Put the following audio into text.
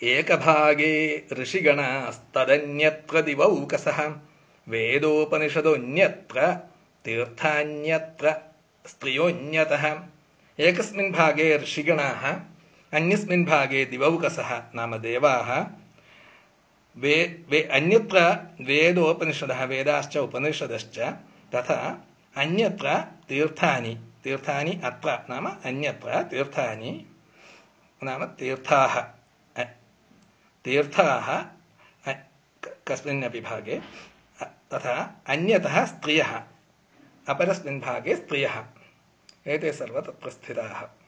एकभागे ऋषिगणास्तदन्यत्र दिवौकसः वेदोपनिषदोऽन्यत्र तीर्थान्यत्र स्त्रियोऽन्यतः। एकस्मिन् भागे ऋषिगणाः अन्यस्मिन् भागे दिवौकसः नाम देवाः अन्यत्र वेदोपनिषदः वेदाश्च उपनिषदश्च तथा अन्यत्र तीर्थानि तीर्थानि अत्र नाम अन्यत्र तीर्थानि नाम तीर्थाः तीर्थाः कस्मिन्नपि भागे तथा अन्यतः स्त्रियः अपरस्मिन् भागे स्त्रियः एते सर्वे तत्र स्थिताः।